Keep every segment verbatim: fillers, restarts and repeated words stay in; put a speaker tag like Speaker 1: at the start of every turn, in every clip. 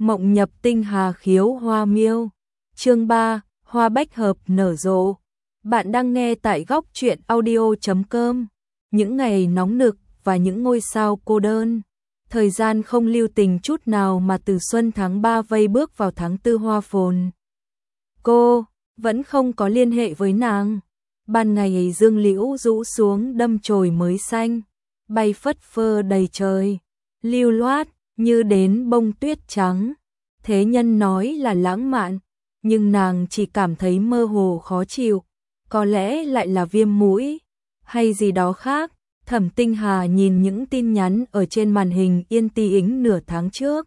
Speaker 1: Mộng nhập tinh hà khiếu hoa miêu. Chương ba, hoa bách hợp nở rộ. Bạn đang nghe tại góc truyện audio chấm com. Những ngày nóng nực và những ngôi sao cô đơn. Thời gian không lưu tình chút nào mà từ xuân tháng ba vây bước vào tháng tư hoa phồn. Cô vẫn không có liên hệ với nàng. Ban ngày dương liễu rũ xuống đâm chồi mới xanh, bay phất phơ đầy trời, lưu loát như đến bông tuyết trắng. Thế nhân nói là lãng mạn, nhưng nàng chỉ cảm thấy mơ hồ khó chịu, có lẽ lại là viêm mũi hay gì đó khác. Thẩm Tinh Hà nhìn những tin nhắn ở trên màn hình yên tì ính nửa tháng trước.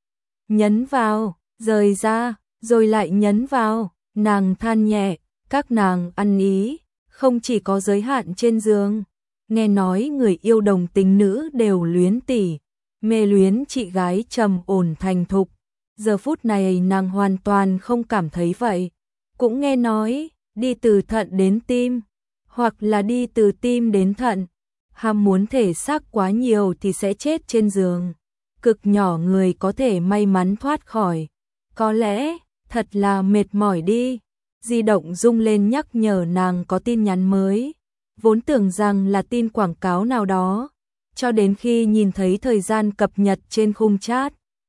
Speaker 1: Nhấn vào, rời ra, rồi lại nhấn vào, nàng than nhẹ, các nàng ăn ý, không chỉ có giới hạn trên giường. Nghe nói người yêu đồng tính nữ đều luyến tỉ, mê luyến chị gái trầm ổn thành thục. Giờ phút này nàng hoàn toàn không cảm thấy vậy. Cũng nghe nói, đi từ thận đến tim, hoặc là đi từ tim đến thận. Ham muốn thể xác quá nhiều thì sẽ chết trên giường. Cực nhỏ người có thể may mắn thoát khỏi. Có lẽ, thật là mệt mỏi đi. Di động rung lên nhắc nhở nàng có tin nhắn mới. Vốn tưởng rằng là tin quảng cáo nào đó, cho đến khi nhìn thấy thời gian cập nhật trên khung chat.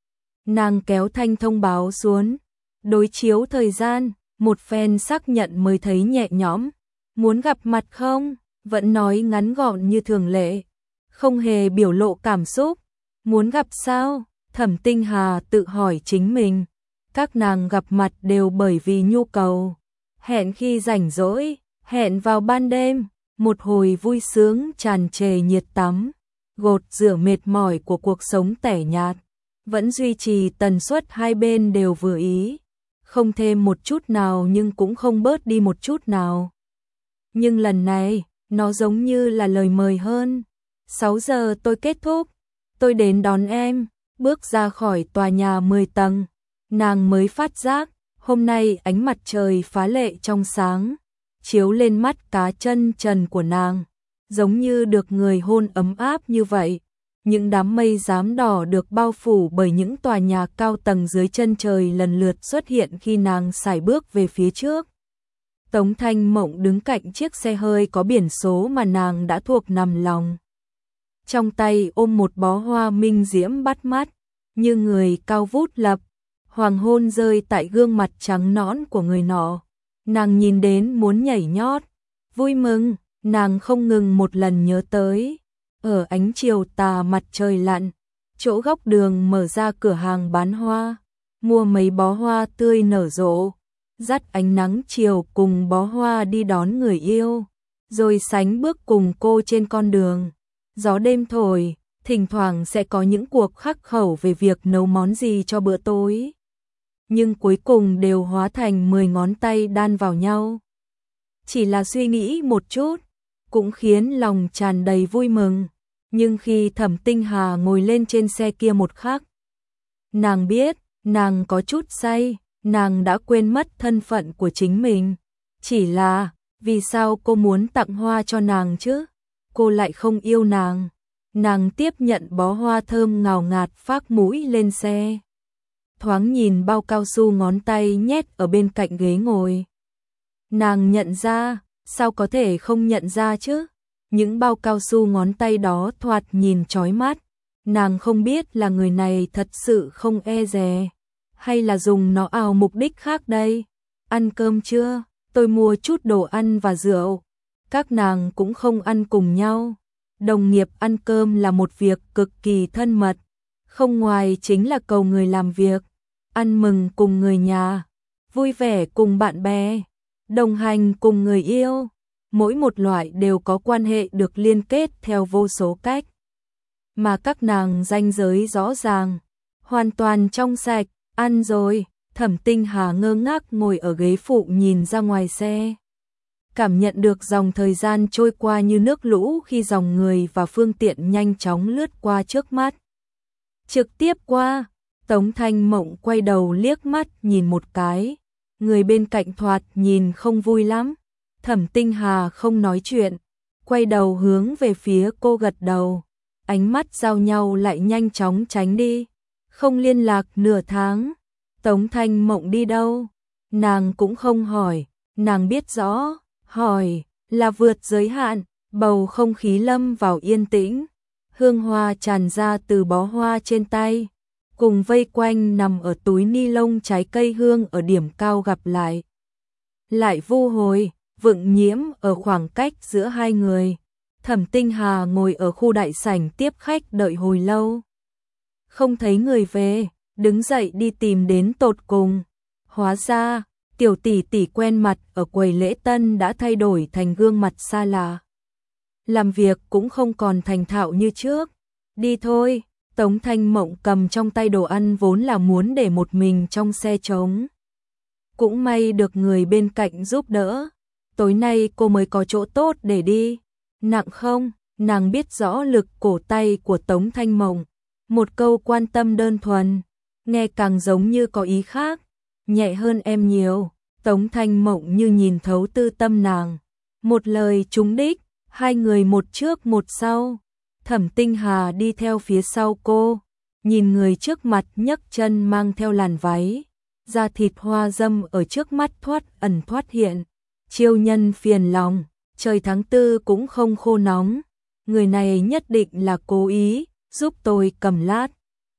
Speaker 1: Nàng kéo thanh thông báo xuống, đối chiếu thời gian, một phen xác nhận mới thấy nhẹ nhõm. Muốn gặp mặt không? Vẫn nói ngắn gọn như thường lệ, không hề biểu lộ cảm xúc. Muốn gặp sao? Thẩm Tinh Hà tự hỏi chính mình. Các nàng gặp mặt đều bởi vì nhu cầu. Hẹn khi rảnh rỗi, hẹn vào ban đêm, một hồi vui sướng tràn trề nhiệt tắm, gột rửa mệt mỏi của cuộc sống tẻ nhạt. Vẫn duy trì tần suất hai bên đều vừa ý, không thêm một chút nào nhưng cũng không bớt đi một chút nào. Nhưng lần này, nó giống như là lời mời hơn. sáu giờ tôi kết thúc, tôi đến đón em. Bước ra khỏi tòa nhà mười tầng, nàng mới phát giác, hôm nay ánh mặt trời phá lệ trong sáng, chiếu lên mắt cá chân trần của nàng, giống như được người hôn ấm áp như vậy. Những đám mây rám đỏ được bao phủ bởi những tòa nhà cao tầng dưới chân trời lần lượt xuất hiện khi nàng sải bước về phía trước. Tống Thanh Mộng đứng cạnh chiếc xe hơi có biển số mà nàng đã thuộc nằm lòng. Trong tay ôm một bó hoa minh diễm bắt mắt, như người cao vút lập. Hoàng hôn rơi tại gương mặt trắng nõn của người nọ. Nàng nhìn đến muốn nhảy nhót. Vui mừng, nàng không ngừng một lần nhớ tới. Ở ánh chiều tà mặt trời lặn, chỗ góc đường mở ra cửa hàng bán hoa, mua mấy bó hoa tươi nở rộ, dắt ánh nắng chiều cùng bó hoa đi đón người yêu, rồi sánh bước cùng cô trên con đường. Gió đêm thổi, thỉnh thoảng sẽ có những cuộc khắc khẩu về việc nấu món gì cho bữa tối, nhưng cuối cùng đều hóa thành mười ngón tay đan vào nhau. Chỉ là suy nghĩ một chút, cũng khiến lòng tràn đầy vui mừng. Nhưng khi Thẩm Tinh Hà ngồi lên trên xe kia một khắc, nàng biết, nàng có chút say, nàng đã quên mất thân phận của chính mình. Chỉ là, vì sao cô muốn tặng hoa cho nàng chứ? Cô lại không yêu nàng. Nàng tiếp nhận bó hoa thơm ngào ngạt phác mũi lên xe. Thoáng nhìn bao cao su ngón tay nhét ở bên cạnh ghế ngồi. Nàng nhận ra, sao có thể không nhận ra chứ? Những bao cao su ngón tay đó thoạt nhìn chói mắt. Nàng không biết là người này thật sự không e dè, hay là dùng nó ảo mục đích khác đây. Ăn cơm chưa? Tôi mua chút đồ ăn và rượu. Các nàng cũng không ăn cùng nhau. Đồng nghiệp ăn cơm là một việc cực kỳ thân mật. Không ngoài chính là cầu người làm việc, ăn mừng cùng người nhà, vui vẻ cùng bạn bè, đồng hành cùng người yêu. Mỗi một loại đều có quan hệ được liên kết theo vô số cách. Mà các nàng ranh giới rõ ràng, hoàn toàn trong sạch. Ăn rồi, Thẩm Tinh Hà ngơ ngác ngồi ở ghế phụ nhìn ra ngoài xe. Cảm nhận được dòng thời gian trôi qua như nước lũ khi dòng người và phương tiện nhanh chóng lướt qua trước mắt. Trực tiếp qua, Tống Thanh Mộng quay đầu liếc mắt nhìn một cái. Người bên cạnh thoạt nhìn không vui lắm. Thẩm Tinh Hà không nói chuyện, quay đầu hướng về phía cô gật đầu. Ánh mắt giao nhau lại nhanh chóng tránh đi. không liên lạc nửa tháng. Tống Thanh Mộng đi đâu? Nàng cũng không hỏi, nàng biết rõ, hỏi là vượt giới hạn, bầu không khí lâm vào yên tĩnh. Hương hoa tràn ra từ bó hoa trên tay, cùng vây quanh nằm ở túi ni lông trái cây hương ở điểm cao gặp lại. Lại vu hồi, vựng nhiễm ở khoảng cách giữa hai người. Thẩm Tinh Hà ngồi ở khu đại sảnh tiếp khách đợi hồi lâu. Không thấy người về, đứng dậy đi tìm đến tột cùng. Hóa ra, tiểu tỷ tỷ quen mặt ở quầy lễ tân đã thay đổi thành gương mặt xa lạ. Làm việc cũng không còn thành thạo như trước. Đi thôi, Tống Thanh Mộng cầm trong tay đồ ăn vốn là muốn để một mình trong xe trống. Cũng may được người bên cạnh giúp đỡ. Tối nay cô mới có chỗ tốt để đi. Nặng không? Nàng biết rõ lực cổ tay của Tống Thanh Mộng. Một câu quan tâm đơn thuần, nghe càng giống như có ý khác. Nhẹ hơn em nhiều. Tống Thanh Mộng như nhìn thấu tư tâm nàng. Một lời trúng đích, hai người một trước một sau. Thẩm Tinh Hà đi theo phía sau cô, nhìn người trước mặt nhấc chân mang theo làn váy, da thịt hoa dâm ở trước mắt thoát ẩn thoát hiện. Chiêu nhân phiền lòng, trời tháng tư cũng không khô nóng, người này nhất định là cố ý, giúp tôi cầm lát.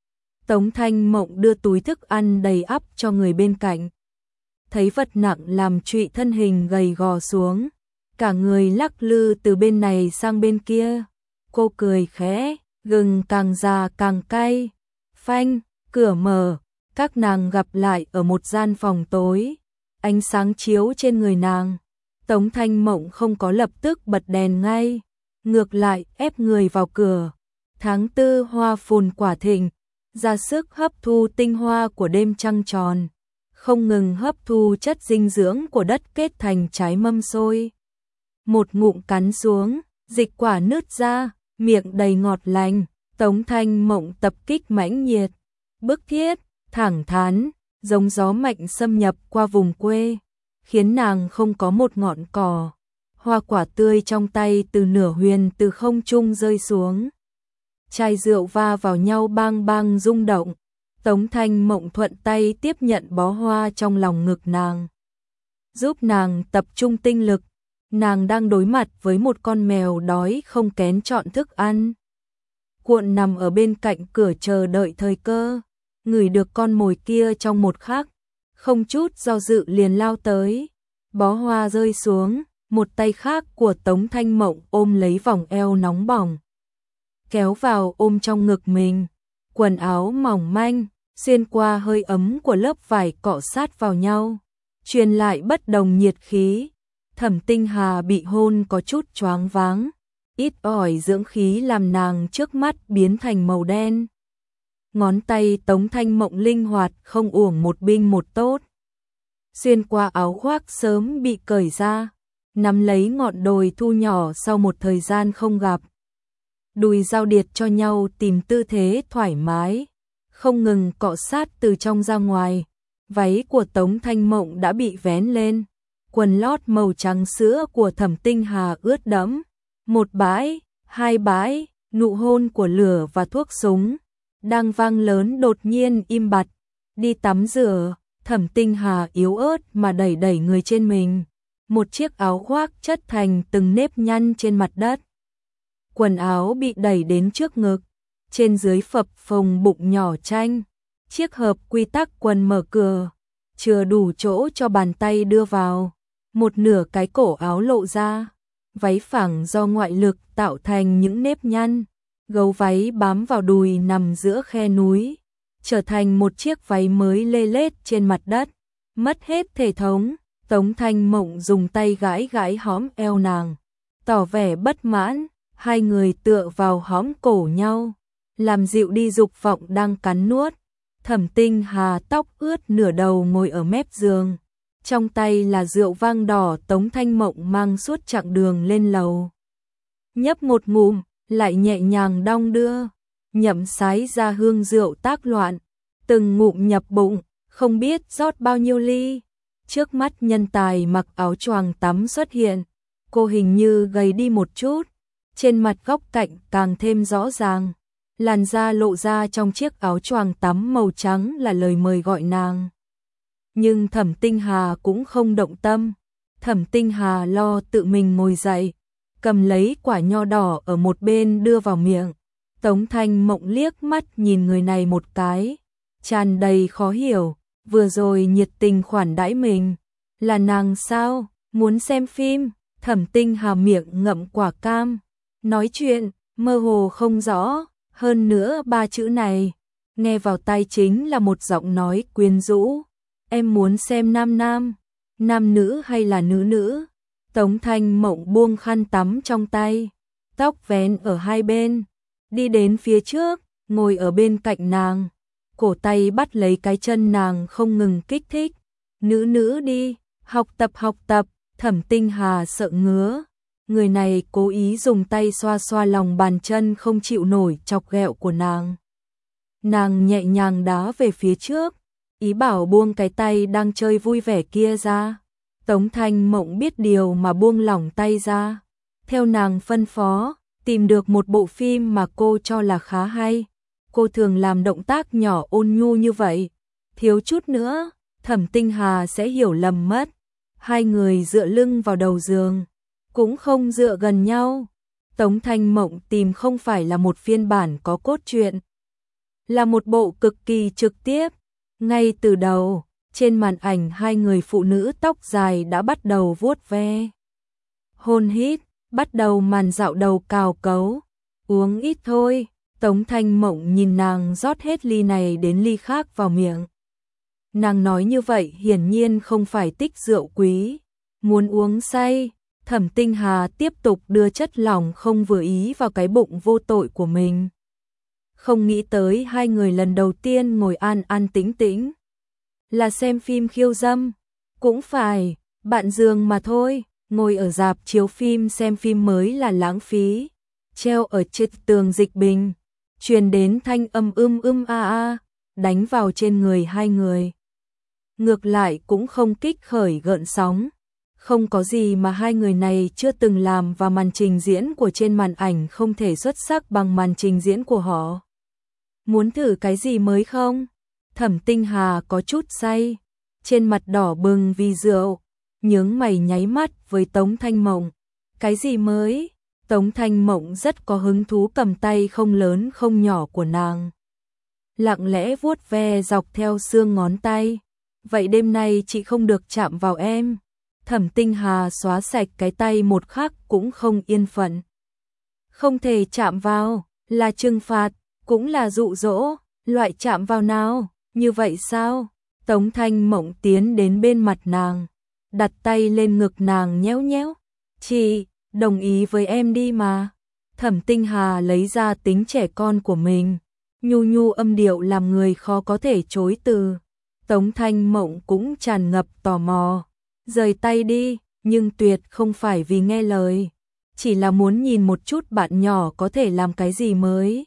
Speaker 1: Tống Thanh Mộng đưa túi thức ăn đầy ắp cho người bên cạnh. Thấy vật nặng làm trụy thân hình gầy gò xuống, cả người lắc lư từ bên này sang bên kia. Cô cười khẽ, gừng càng già càng cay. Phanh, cửa mở, các nàng gặp lại ở một gian phòng tối. Ánh sáng chiếu trên người nàng. Tống Thanh Mộng không có lập tức bật đèn ngay, ngược lại ép người vào cửa. Tháng tư hoa phồn quả thịnh, ra sức hấp thu tinh hoa của đêm trăng tròn, không ngừng hấp thu chất dinh dưỡng của đất kết thành trái mâm xôi. Một ngụm cắn xuống, dịch quả nứt ra, miệng đầy ngọt lành. Tống Thanh Mộng tập kích mãnh nhiệt, bức thiết, thẳng thắn, giống gió mạnh xâm nhập qua vùng quê, khiến nàng không có một ngọn cỏ, hoa quả tươi trong tay từ nửa huyền từ không trung rơi xuống. Chai rượu va vào nhau bang bang rung động. Tống Thanh Mộng thuận tay tiếp nhận bó hoa trong lòng ngực nàng, giúp nàng tập trung tinh lực. Nàng đang đối mặt với một con mèo đói không kén chọn thức ăn. Cuộn nằm ở bên cạnh cửa chờ đợi thời cơ, ngửi được con mồi kia trong một khắc, không chút do dự liền lao tới. Bó hoa rơi xuống, một tay khác của Tống Thanh Mộng ôm lấy vòng eo nóng bỏng, kéo vào ôm trong ngực mình. Quần áo mỏng manh, xuyên qua hơi ấm của lớp vải cọ sát vào nhau, truyền lại bất đồng nhiệt khí. Thẩm Tinh Hà bị hôn có chút choáng váng, ít ỏi dưỡng khí làm nàng trước mắt biến thành màu đen. Ngón tay Tống Thanh Mộng linh hoạt không uổng một binh một tốt. Xuyên qua áo khoác sớm bị cởi ra, nắm lấy ngọn đồi thu nhỏ sau một thời gian không gặp. Đùi giao điệt cho nhau tìm tư thế thoải mái, không ngừng cọ sát từ trong ra ngoài. Váy của Tống Thanh Mộng đã bị vén lên, quần lót màu trắng sữa của Thẩm Tinh Hà ướt đẫm. Một bãi, hai bãi, nụ hôn của lửa và thuốc súng đang vang lớn đột nhiên im bặt. Đi tắm rửa, Thẩm Tinh Hà yếu ớt mà đẩy đẩy người trên mình. Một chiếc áo khoác chất thành từng nếp nhăn trên mặt đất. Quần áo bị đẩy đến trước ngực, trên dưới phập phồng bụng nhỏ tranh. Chiếc hộp quy tắc quần mở cửa, chưa đủ chỗ cho bàn tay đưa vào. Một nửa cái cổ áo lộ ra, váy phẳng do ngoại lực tạo thành những nếp nhăn. Gấu váy bám vào đùi nằm giữa khe núi, trở thành một chiếc váy mới lê lết trên mặt đất. Mất hết thể thống, Tống Thanh Mộng dùng tay gãi gãi hõm eo nàng, tỏ vẻ bất mãn. Hai người tựa vào hõm cổ nhau, làm dịu đi dục vọng đang cắn nuốt. Thẩm Tinh Hà tóc ướt nửa đầu ngồi ở mép giường, trong tay là rượu vang đỏ Tống Thanh Mộng mang suốt chặng đường lên lầu. Nhấp một ngụm, lại nhẹ nhàng đong đưa, nhậm sái ra hương rượu tác loạn, từng ngụm nhập bụng, không biết rót bao nhiêu ly. Trước mắt nhân tài mặc áo choàng tắm xuất hiện, cô hình như gầy đi một chút, trên mặt góc cạnh càng thêm rõ ràng. làn da lộ ra trong chiếc áo choàng tắm màu trắng là lời mời gọi nàng. Nhưng Thẩm Tinh Hà cũng không động tâm. Thẩm Tinh Hà lo tự mình ngồi dậy, cầm lấy quả nho đỏ ở một bên đưa vào miệng. Tống Thanh Mộng liếc mắt nhìn người này một cái, tràn đầy khó hiểu, vừa rồi nhiệt tình khoản đãi mình, là nàng sao, muốn xem phim. Thẩm Tinh Hà miệng ngậm quả cam, nói chuyện mơ hồ không rõ, hơn nữa ba chữ này nghe vào tai chính là một giọng nói quyến rũ. Em muốn xem nam nam, nam nữ hay là nữ nữ? Tống Thanh Mộng buông khăn tắm trong tay, tóc vén ở hai bên, đi đến phía trước, ngồi ở bên cạnh nàng, cổ tay bắt lấy cái chân nàng không ngừng kích thích. Nữ nữ đi, học tập học tập. Thẩm Tinh Hà sợ ngứa, người này cố ý dùng tay xoa xoa lòng bàn chân không chịu nổi chọc ghẹo của nàng. Nàng nhẹ nhàng đá về phía trước, ý bảo buông cái tay đang chơi vui vẻ kia ra. Tống Thanh Mộng biết điều mà buông lỏng tay ra. Theo nàng phân phó, tìm được một bộ phim mà cô cho là khá hay. Cô thường làm động tác nhỏ ôn nhu như vậy, thiếu chút nữa, Thẩm Tinh Hà sẽ hiểu lầm mất. Hai người dựa lưng vào đầu giường, cũng không dựa gần nhau. Tống Thanh Mộng tìm không phải là một phiên bản có cốt truyện, là một bộ cực kỳ trực tiếp. Ngay từ đầu, trên màn ảnh hai người phụ nữ tóc dài đã bắt đầu vuốt ve, hôn hít, bắt đầu màn dạo đầu cào cấu. Uống ít thôi. Tống Thanh Mộng nhìn nàng rót hết ly này đến ly khác vào miệng. Nàng nói như vậy hiển nhiên không phải tích rượu quý, muốn uống say. Thẩm Tinh Hà tiếp tục đưa chất lỏng không vừa ý vào cái bụng vô tội của mình. Không nghĩ tới hai người lần đầu tiên ngồi an an tĩnh tĩnh là xem phim khiêu dâm. Cũng phải, bạn giường mà thôi, ngồi ở rạp chiếu phim xem phim mới là lãng phí. Treo ở trên tường dịch bình, truyền đến thanh âm ưm ưm a a, đánh vào trên người hai người. Ngược lại cũng không kích khởi gợn sóng. Không có gì mà hai người này chưa từng làm, và màn trình diễn của trên màn ảnh không thể xuất sắc bằng màn trình diễn của họ. Muốn thử cái gì mới không? Thẩm Tinh Hà có chút say, trên mặt đỏ bừng vì rượu, nhướng mày nháy mắt với Tống Thanh Mộng. Cái gì mới? Tống Thanh Mộng rất có hứng thú cầm tay không lớn không nhỏ của nàng, lặng lẽ vuốt ve dọc theo xương ngón tay. Vậy đêm nay chị không được chạm vào em. Thẩm Tinh Hà xóa sạch cái tay một khắc cũng không yên phận. Không thể chạm vào, là trừng phạt, cũng là dụ dỗ. Loại chạm vào nào, như vậy sao? Tống Thanh Mộng tiến đến bên mặt nàng, đặt tay lên ngực nàng nhéo nhéo. Chị, đồng ý với em đi mà. Thẩm Tinh Hà lấy ra tính trẻ con của mình, nhu nhu âm điệu làm người khó có thể chối từ. Tống Thanh Mộng cũng tràn ngập tò mò, rời tay đi, nhưng tuyệt không phải vì nghe lời, chỉ là muốn nhìn một chút bạn nhỏ có thể làm cái gì mới.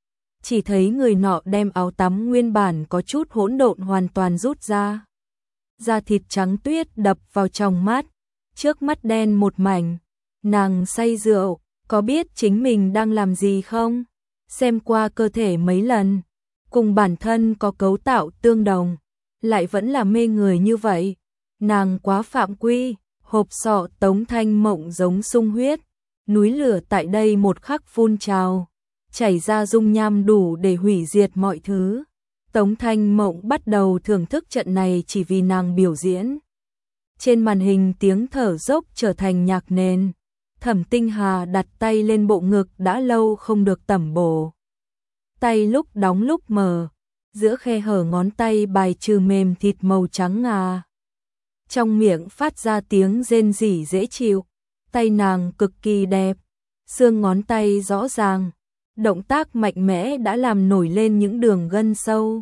Speaker 1: Chỉ thấy người nọ đem áo tắm nguyên bản có chút hỗn độn hoàn toàn rút ra. Da thịt trắng tuyết đập vào trong mắt, trước mắt đen một mảnh. Nàng say rượu, có biết chính mình đang làm gì không? Xem qua cơ thể mấy lần, cùng bản thân có cấu tạo tương đồng, lại vẫn là mê người như vậy. Nàng quá phạm quy. Hộp sọ Tống Thanh Mộng giống sung huyết, núi lửa tại đây một khắc phun trào, chảy ra dung nham đủ để hủy diệt mọi thứ. Tống Thanh Mộng bắt đầu thưởng thức trận này chỉ vì nàng biểu diễn. Trên màn hình tiếng thở dốc trở thành nhạc nền. Thẩm Tinh Hà đặt tay lên bộ ngực đã lâu không được tẩm bổ. Tay lúc đóng lúc mở, giữa khe hở ngón tay bài trừ mềm thịt màu trắng ngà. Trong miệng phát ra tiếng rên rỉ dễ chịu. Tay nàng cực kỳ đẹp, xương ngón tay rõ ràng, động tác mạnh mẽ đã làm nổi lên những đường gân sâu.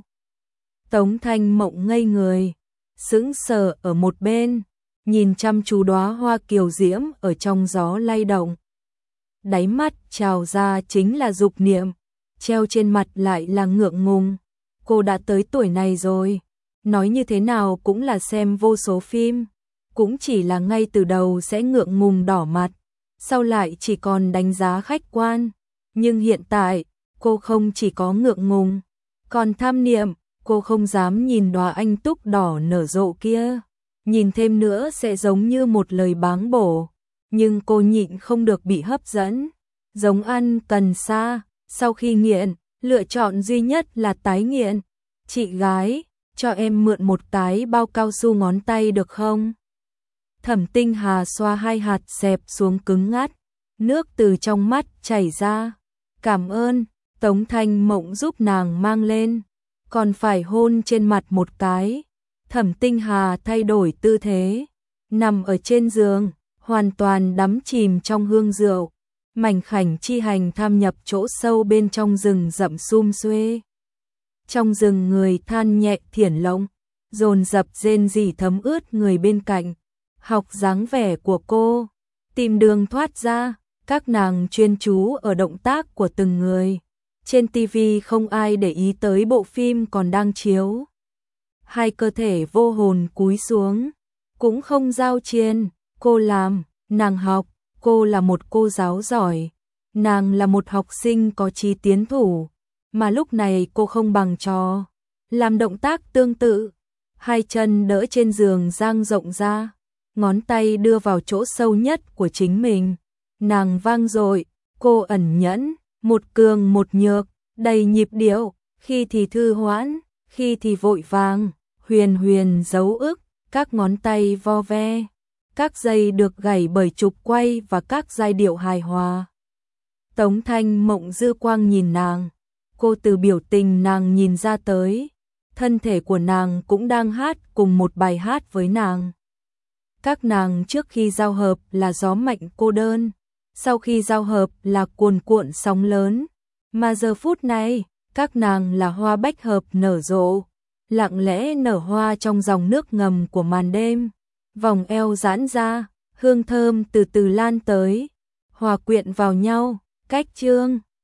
Speaker 1: Tống Thanh Mộng ngây người, sững sờ ở một bên, nhìn chăm chú đóa hoa kiều diễm ở trong gió lay động. Đáy mắt trào ra chính là dục niệm, treo trên mặt lại là ngượng ngùng. Cô đã tới tuổi này rồi, nói như thế nào cũng là xem vô số phim, cũng chỉ là ngay từ đầu sẽ ngượng ngùng đỏ mặt, sau lại chỉ còn đánh giá khách quan. Nhưng hiện tại, cô không chỉ có ngượng ngùng, còn tham niệm, cô không dám nhìn đóa anh túc đỏ nở rộ kia, nhìn thêm nữa sẽ giống như một lời báng bổ, nhưng cô nhịn không được bị hấp dẫn, giống ăn cần sa, sau khi nghiện, lựa chọn duy nhất là tái nghiện. Chị gái, cho em mượn một cái bao cao su ngón tay được không? Thẩm Tinh Hà xoa hai hạt xẹp xuống cứng ngắt, nước từ trong mắt chảy ra. Cảm ơn, Tống Thanh Mộng giúp nàng mang lên, còn phải hôn trên mặt một cái. Thẩm Tinh Hà thay đổi tư thế, nằm ở trên giường, hoàn toàn đắm chìm trong hương rượu. Mảnh khảnh chi hành tham nhập chỗ sâu bên trong rừng rậm sum xuê. Trong rừng người than nhẹ thiển lộng, dồn dập rên rỉ thấm ướt người bên cạnh. Học dáng vẻ của cô, tìm đường thoát ra, các nàng chuyên chú ở động tác của từng người. Trên tivi không ai để ý tới bộ phim còn đang chiếu. Hai cơ thể vô hồn cúi xuống, cũng không giao chiên, cô làm, nàng học, cô là một cô giáo giỏi, nàng là một học sinh có chí tiến thủ, mà lúc này cô không bằng trò, làm động tác tương tự, hai chân đỡ trên giường dang rộng ra, ngón tay đưa vào chỗ sâu nhất của chính mình, nàng vang dội, cô ẩn nhẫn, một cường một nhược, đầy nhịp điệu, khi thì thư hoãn, khi thì vội vàng, huyền huyền dấu ức, các ngón tay vo ve, các giây được gảy bởi trục quay và các giai điệu hài hòa. Tống Thanh Mộng dư quang nhìn nàng, cô từ biểu tình nàng nhìn ra tới, thân thể của nàng cũng đang hát cùng một bài hát với nàng. Các nàng trước khi giao hợp là gió mạnh cô đơn, sau khi giao hợp là cuồn cuộn sóng lớn, mà giờ phút này, các nàng là hoa bách hợp nở rộ, lặng lẽ nở hoa trong dòng nước ngầm của màn đêm, vòng eo giãn ra, hương thơm từ từ lan tới, hòa quyện vào nhau, cách chương.